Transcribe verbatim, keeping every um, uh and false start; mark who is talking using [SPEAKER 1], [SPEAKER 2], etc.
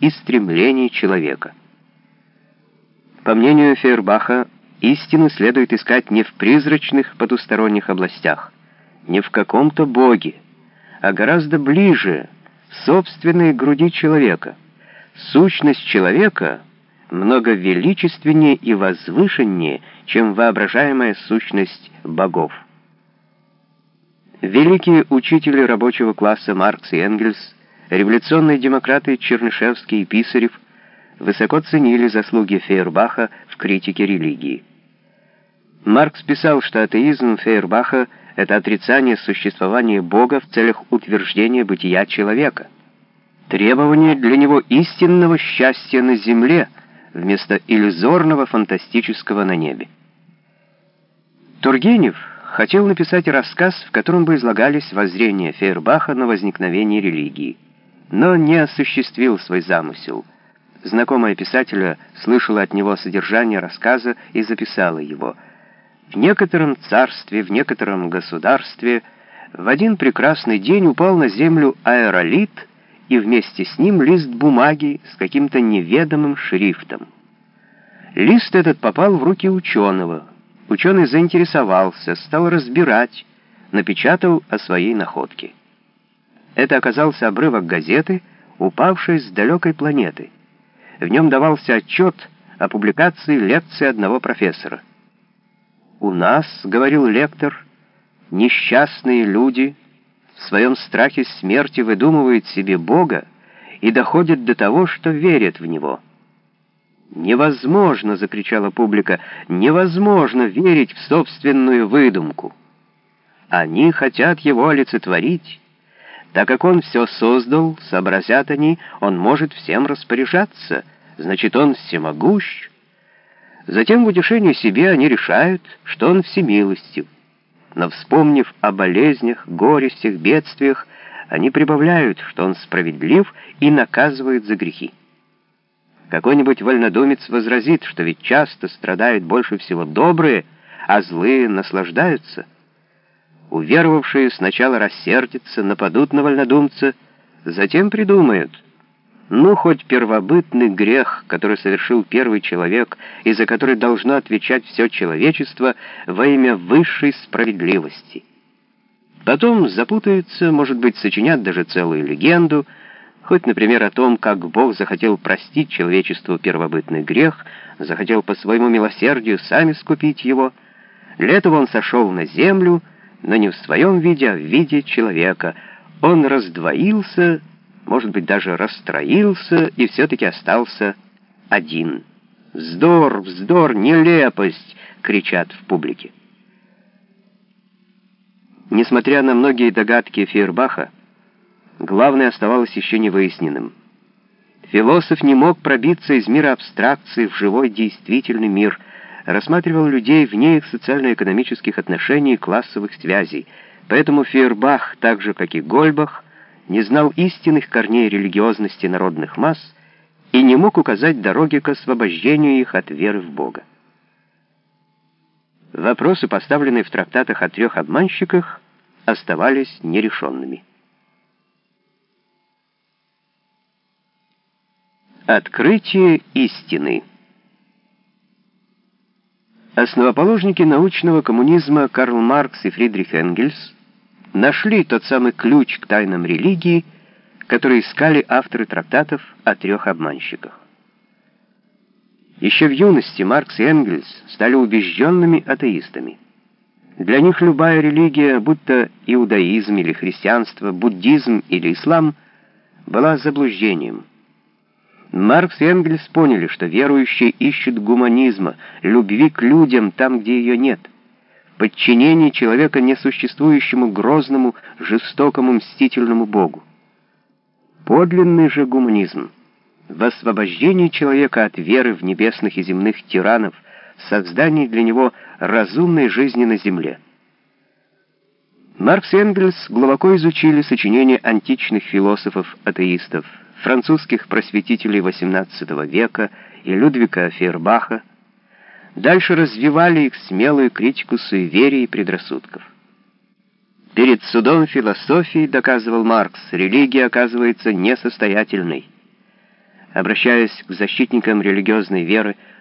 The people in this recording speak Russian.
[SPEAKER 1] и стремлений человека. По мнению Фейербаха, истину следует искать не в призрачных потусторонних областях, не в каком-то боге, а гораздо ближе, в собственной груди человека. Сущность человека много величественнее и возвышеннее, чем воображаемая сущность богов. Великие учители рабочего класса Маркс и Энгельс, революционные демократы Чернышевский и Писарев высоко ценили заслуги Фейербаха в критике религии. Маркс писал, что атеизм Фейербаха — это отрицание существования Бога в целях утверждения бытия человека, требование для него истинного счастья на земле вместо иллюзорного фантастического на небе. Тургенев хотел написать рассказ, в котором бы излагались воззрения Фейербаха на возникновение религии, но не осуществил свой замысел. Знакомая писателя слышала от него содержание рассказа и записала его. В некотором царстве, в некотором государстве в один прекрасный день упал на землю аэролит, и вместе с ним лист бумаги с каким-то неведомым шрифтом. Лист этот попал в руки ученого. Ученый заинтересовался, стал разбирать, напечатал о своей находке. Это оказался обрывок газеты, упавшей с далекой планеты. В нем давался отчет о публикации лекции одного профессора. «У нас, — говорил лектор, — несчастные люди в своем страхе смерти выдумывают себе Бога и доходят до того, что верят в Него». «Невозможно, — закричала публика, — невозможно верить в собственную выдумку. Они хотят его олицетворить. Так как он все создал, сообразят они, он может всем распоряжаться, значит, он всемогущ. Затем в утешение себе они решают, что он всемилостив. Но, вспомнив о болезнях, горестях, бедствиях, они прибавляют, что он справедлив и наказывает за грехи. Какой-нибудь вольнодумец возразит, что ведь часто страдают больше всего добрые, а злые наслаждаются. Уверовавшие сначала рассердятся, нападут на вольнодумца, затем придумают: ну, хоть первобытный грех, который совершил первый человек, и за который должно отвечать все человечество во имя высшей справедливости. Потом запутаются, может быть, сочинят даже целую легенду, хоть, например, о том, как Бог захотел простить человечеству первобытный грех, захотел по своему милосердию сам искупить его. Для этого он сошел на землю, но не в своем виде, а в виде человека. Он раздвоился, может быть, даже расстроился, и все-таки остался один. «Вздор, вздор, нелепость!» — кричат в публике. Несмотря на многие догадки Фейербаха, главное оставалось еще не выясненным. Философ не мог пробиться из мира абстракции в живой действительный мир, рассматривал людей вне их социально-экономических отношений и классовых связей. Поэтому Фейербах, так же как и Гольбах, не знал истинных корней религиозности народных масс и не мог указать дороги к освобождению их от веры в Бога. Вопросы, поставленные в трактатах о трех обманщиках, оставались нерешенными. Открытие истины. Основоположники научного коммунизма Карл Маркс и Фридрих Энгельс нашли тот самый ключ к тайнам религии, который искали авторы трактатов о трех обманщиках. Еще в юности Маркс и Энгельс стали убежденными атеистами. Для них любая религия, будь то иудаизм или христианство, буддизм или ислам, была заблуждением. Маркс и Энгельс поняли, что верующие ищут гуманизма, любви к людям там, где ее нет, подчинении человека несуществующему грозному, жестокому, мстительному Богу. Подлинный же гуманизм в освобождении человека от веры в небесных и земных тиранов, в создании для него разумной жизни на земле. Маркс и Энгельс глубоко изучили сочинения античных философов-атеистов, французских просветителей восемнадцатого века и Людвига Фейербаха, дальше развивали их смелую критику суеверий и предрассудков. Перед судом философии, доказывал Маркс, религия оказывается несостоятельной. Обращаясь к защитникам религиозной веры,